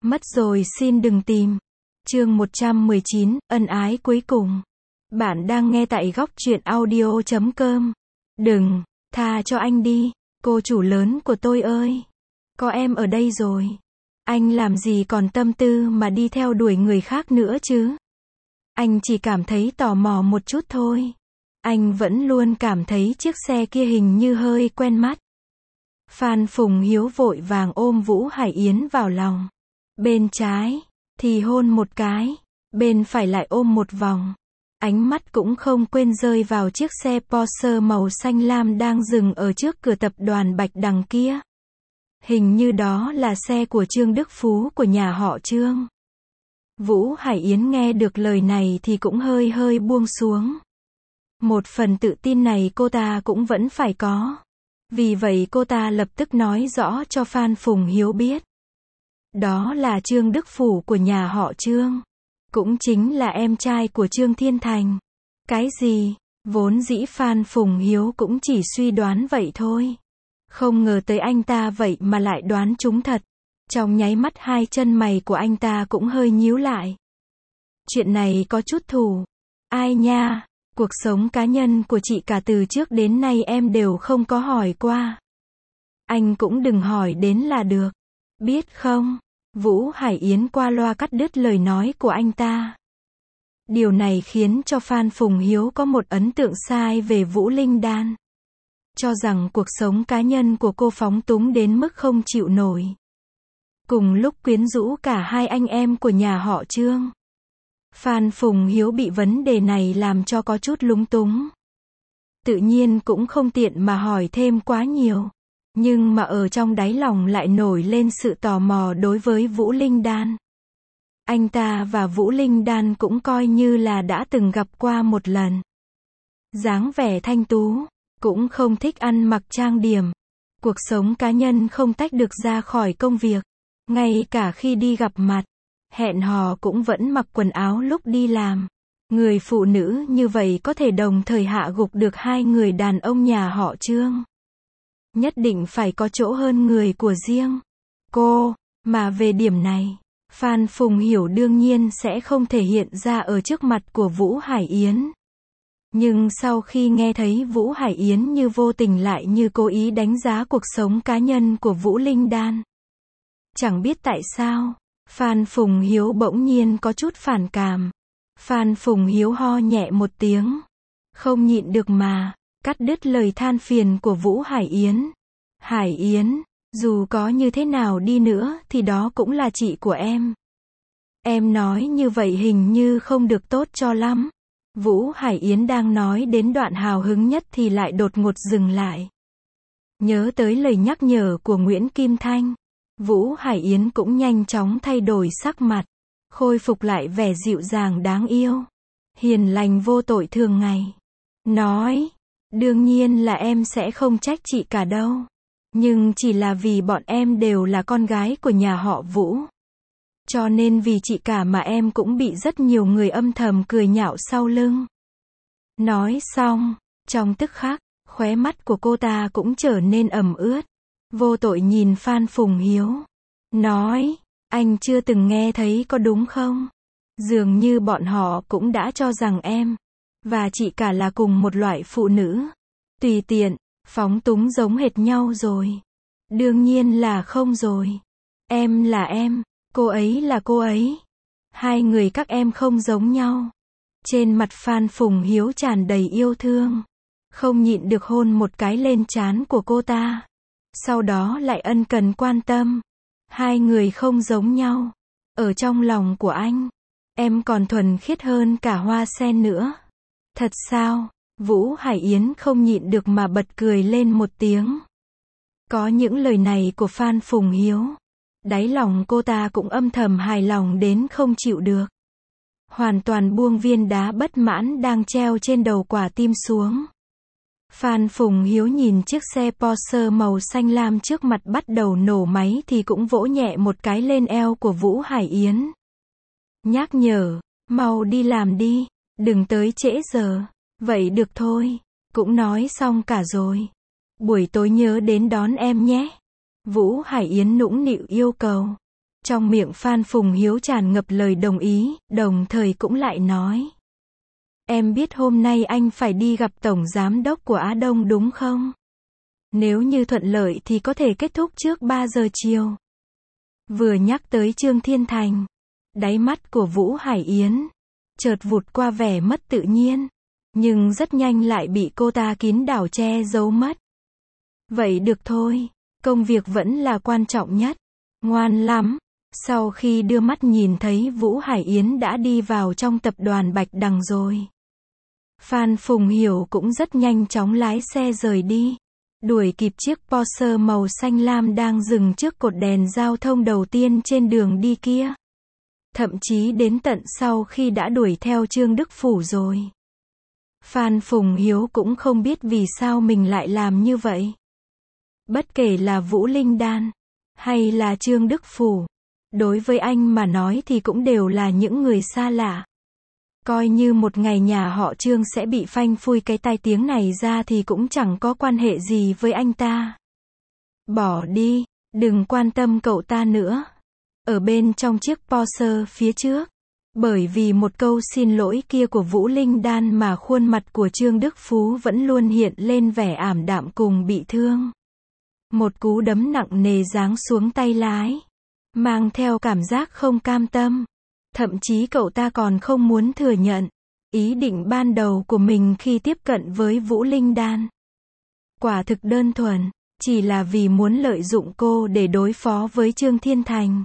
Mất rồi xin đừng tìm. Chương 119, ân ái cuối cùng. Bạn đang nghe tại góc truyện audio.com. Đừng, tha cho anh đi, cô chủ lớn của tôi ơi. Có em ở đây rồi. Anh làm gì còn tâm tư mà đi theo đuổi người khác nữa chứ? Anh chỉ cảm thấy tò mò một chút thôi. Anh vẫn luôn cảm thấy chiếc xe kia hình như hơi quen mắt. Phan Phùng Hiếu vội vàng ôm Vũ Hải Yến vào lòng. Bên trái thì hôn một cái, bên phải lại ôm một vòng. Ánh mắt cũng không quên rơi vào chiếc xe Porsche màu xanh lam đang dừng ở trước cửa tập đoàn Bạch Đằng kia. Hình như đó là xe của Trương Đức Phú của nhà họ Trương. Vũ Hải Yến nghe được lời này thì cũng hơi buông xuống. Một phần tự tin này cô ta cũng vẫn phải có. Vì vậy cô ta lập tức nói rõ cho Phan Phùng Hiếu biết. Đó là Trương Đức Phú của nhà họ Trương. Cũng chính là em trai của Trương Thiên Thành. Cái gì? Vốn dĩ Phan Phùng Hiếu cũng chỉ suy đoán vậy thôi. Không ngờ tới anh ta vậy mà lại đoán trúng thật. Trong nháy mắt hai chân mày của anh ta cũng hơi nhíu lại. Chuyện này có chút thù. Ai nha? Cuộc sống cá nhân của chị cả từ trước đến nay em đều không có hỏi qua. Anh cũng đừng hỏi đến là được. Biết không? Vũ Hải Yến qua loa cắt đứt lời nói của anh ta. Điều này khiến cho Phan Phùng Hiếu có một ấn tượng sai về Vũ Linh Đan. Cho rằng cuộc sống cá nhân của cô phóng túng đến mức không chịu nổi. Cùng lúc quyến rũ cả hai anh em của nhà họ Trương. Phan Phùng Hiếu bị vấn đề này làm cho có chút lúng túng. Tự nhiên cũng không tiện mà hỏi thêm quá nhiều. Nhưng mà ở trong đáy lòng lại nổi lên sự tò mò đối với Vũ Linh Đan. Anh ta và Vũ Linh Đan cũng coi như là đã từng gặp qua một lần. Dáng vẻ thanh tú, cũng không thích ăn mặc trang điểm. Cuộc sống cá nhân không tách được ra khỏi công việc. Ngay cả khi đi gặp mặt, hẹn hò cũng vẫn mặc quần áo lúc đi làm. Người phụ nữ như vậy có thể đồng thời hạ gục được hai người đàn ông nhà họ Trương. Nhất định phải có chỗ hơn người của riêng cô, mà về điểm này, Phan Phùng Hiểu đương nhiên sẽ không thể hiện ra ở trước mặt của Vũ Hải Yến. Nhưng sau khi nghe thấy Vũ Hải Yến như vô tình lại như cố ý đánh giá cuộc sống cá nhân của Vũ Linh Đan. Chẳng biết tại sao, Phan Phùng Hiếu bỗng nhiên có chút phản cảm. Phan Phùng Hiếu ho nhẹ một tiếng. Không nhịn được mà, cắt đứt lời than phiền của Vũ Hải Yến. Hải Yến, dù có như thế nào đi nữa thì đó cũng là chị của em. Em nói như vậy hình như không được tốt cho lắm. Vũ Hải Yến đang nói đến đoạn hào hứng nhất thì lại đột ngột dừng lại. Nhớ tới lời nhắc nhở của Nguyễn Kim Thanh. Vũ Hải Yến cũng nhanh chóng thay đổi sắc mặt. Khôi phục lại vẻ dịu dàng đáng yêu. Hiền lành vô tội thường ngày. Nói, đương nhiên là em sẽ không trách chị cả đâu. Nhưng chỉ là vì bọn em đều là con gái của nhà họ Vũ. Cho nên vì chị cả mà em cũng bị rất nhiều người âm thầm cười nhạo sau lưng. Nói xong, trong tức khắc, khóe mắt của cô ta cũng trở nên ẩm ướt. Vô tội nhìn Phan Phùng Hiếu. Nói, anh chưa từng nghe thấy có đúng không? Dường như bọn họ cũng đã cho rằng em và chị cả là cùng một loại phụ nữ. Tùy tiện, phóng túng giống hệt nhau rồi. Đương nhiên là không rồi. Em là em, cô ấy là cô ấy. Hai người các em không giống nhau. Trên mặt Phan Phùng Hiếu tràn đầy yêu thương. Không nhịn được hôn một cái lên trán của cô ta. Sau đó lại ân cần quan tâm. Hai người không giống nhau. Ở trong lòng của anh, em còn thuần khiết hơn cả hoa sen nữa. Thật sao? Vũ Hải Yến không nhịn được mà bật cười lên một tiếng. Có những lời này của Phan Phùng Hiếu. Đáy lòng cô ta cũng âm thầm hài lòng đến không chịu được. Hoàn toàn buông viên đá bất mãn đang treo trên đầu quả tim xuống. Phan Phùng Hiếu nhìn chiếc xe Porsche màu xanh lam trước mặt bắt đầu nổ máy thì cũng vỗ nhẹ một cái lên eo của Vũ Hải Yến. Nhắc nhở, mau đi làm đi, đừng tới trễ giờ. Vậy được thôi, cũng nói xong cả rồi. Buổi tối nhớ đến đón em nhé. Vũ Hải Yến nũng nịu yêu cầu. Trong miệng Phan Phùng Hiếu tràn ngập lời đồng ý, đồng thời cũng lại nói. Em biết hôm nay anh phải đi gặp Tổng Giám đốc của Á Đông đúng không? Nếu như thuận lợi thì có thể kết thúc trước 3 giờ chiều. Vừa nhắc tới Trương Thiên Thành, đáy mắt của Vũ Hải Yến chợt vụt qua vẻ mất tự nhiên, nhưng rất nhanh lại bị cô ta kín đảo che giấu mất. Vậy được thôi, công việc vẫn là quan trọng nhất. Ngoan lắm. Sau khi đưa mắt nhìn thấy Vũ Hải Yến đã đi vào trong tập đoàn Bạch Đằng rồi, Phan Phùng Hiểu cũng rất nhanh chóng lái xe rời đi, đuổi kịp chiếc Porsche màu xanh lam đang dừng trước cột đèn giao thông đầu tiên trên đường đi kia. Thậm chí đến tận sau khi đã đuổi theo Trương Đức Phủ rồi, Phan Phùng Hiếu cũng không biết vì sao mình lại làm như vậy. Bất kể là Vũ Linh Đan hay là Trương Đức Phủ, đối với anh mà nói thì cũng đều là những người xa lạ. Coi như một ngày nhà họ Trương sẽ bị phanh phui cái tai tiếng này ra thì cũng chẳng có quan hệ gì với anh ta. Bỏ đi, đừng quan tâm cậu ta nữa. Ở bên trong chiếc Porsche phía trước, bởi vì một câu xin lỗi kia của Vũ Linh Đan mà khuôn mặt của Trương Đức Phú vẫn luôn hiện lên vẻ ảm đạm cùng bị thương. Một cú đấm nặng nề giáng xuống tay lái, mang theo cảm giác không cam tâm. Thậm chí cậu ta còn không muốn thừa nhận ý định ban đầu của mình khi tiếp cận với Vũ Linh Đan. Quả thực đơn thuần, chỉ là vì muốn lợi dụng cô để đối phó với Trương Thiên Thành.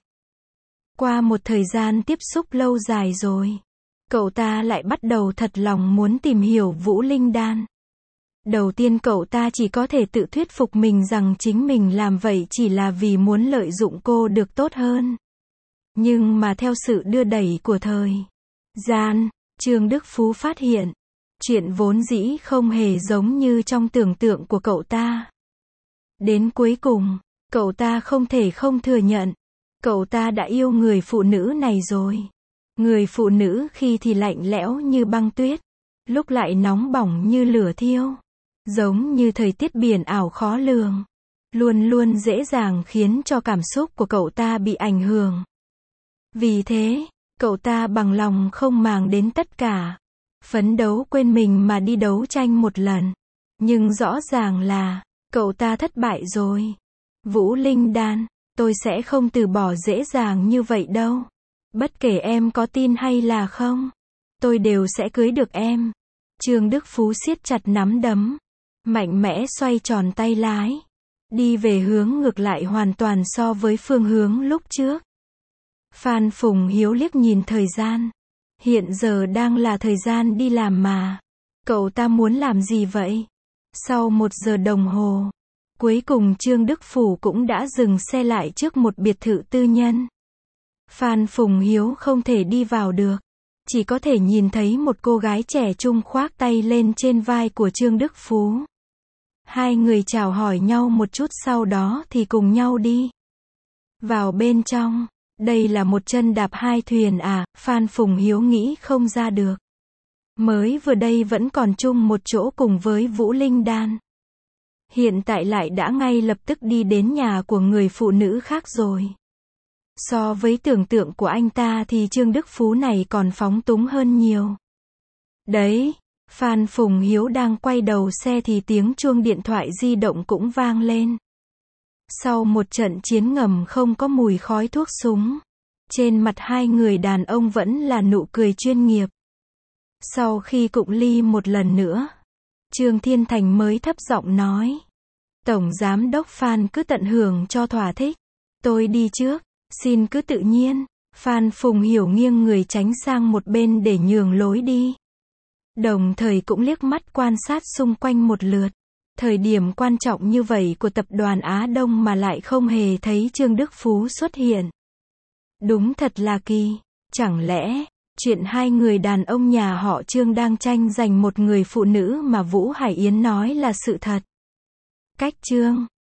Qua một thời gian tiếp xúc lâu dài rồi, cậu ta lại bắt đầu thật lòng muốn tìm hiểu Vũ Linh Đan. Đầu tiên cậu ta chỉ có thể tự thuyết phục mình rằng chính mình làm vậy chỉ là vì muốn lợi dụng cô được tốt hơn. Nhưng mà theo sự đưa đẩy của thời gian, Trương Đức Phú phát hiện, chuyện vốn dĩ không hề giống như trong tưởng tượng của cậu ta. Đến cuối cùng, cậu ta không thể không thừa nhận, cậu ta đã yêu người phụ nữ này rồi. Người phụ nữ khi thì lạnh lẽo như băng tuyết, lúc lại nóng bỏng như lửa thiêu, giống như thời tiết biển ảo khó lường, luôn luôn dễ dàng khiến cho cảm xúc của cậu ta bị ảnh hưởng. Vì thế, cậu ta bằng lòng không màng đến tất cả, phấn đấu quên mình mà đi đấu tranh một lần. Nhưng rõ ràng là, cậu ta thất bại rồi. Vũ Linh Đan, tôi sẽ không từ bỏ dễ dàng như vậy đâu. Bất kể em có tin hay là không, tôi đều sẽ cưới được em. Trương Đức Phú siết chặt nắm đấm, mạnh mẽ xoay tròn tay lái, đi về hướng ngược lại hoàn toàn so với phương hướng lúc trước. Phan Phùng Hiếu liếc nhìn thời gian. Hiện giờ đang là thời gian đi làm mà. Cậu ta muốn làm gì vậy? Sau 1 giờ đồng hồ, cuối cùng Trương Đức Phủ cũng đã dừng xe lại trước một biệt thự tư nhân. Phan Phùng Hiếu không thể đi vào được, chỉ có thể nhìn thấy một cô gái trẻ trung khoác tay lên trên vai của Trương Đức Phú. Hai người chào hỏi nhau một chút sau đó thì cùng nhau đi vào bên trong. Đây là một chân đạp hai thuyền à, Phan Phùng Hiếu nghĩ không ra được. Mới vừa đây vẫn còn chung một chỗ cùng với Vũ Linh Đan. Hiện tại lại đã ngay lập tức đi đến nhà của người phụ nữ khác rồi. So với tưởng tượng của anh ta thì Trương Đức Phú này còn phóng túng hơn nhiều. Đấy, Phan Phùng Hiếu đang quay đầu xe thì tiếng chuông điện thoại di động cũng vang lên. Sau một trận chiến ngầm không có mùi khói thuốc súng, trên mặt hai người đàn ông vẫn là nụ cười chuyên nghiệp. Sau khi cụng ly một lần nữa, Trương Thiên Thành mới thấp giọng nói. Tổng Giám đốc Phan cứ tận hưởng cho thỏa thích. Tôi đi trước, xin cứ tự nhiên. Phan Phùng Hiểu nghiêng người tránh sang một bên để nhường lối đi. Đồng thời cũng liếc mắt quan sát xung quanh một lượt. Thời điểm quan trọng như vậy của tập đoàn Á Đông mà lại không hề thấy Trương Đức Phú xuất hiện. Đúng thật là kỳ. Chẳng lẽ, chuyện hai người đàn ông nhà họ Trương đang tranh giành một người phụ nữ mà Vũ Hải Yến nói là sự thật? Cách chương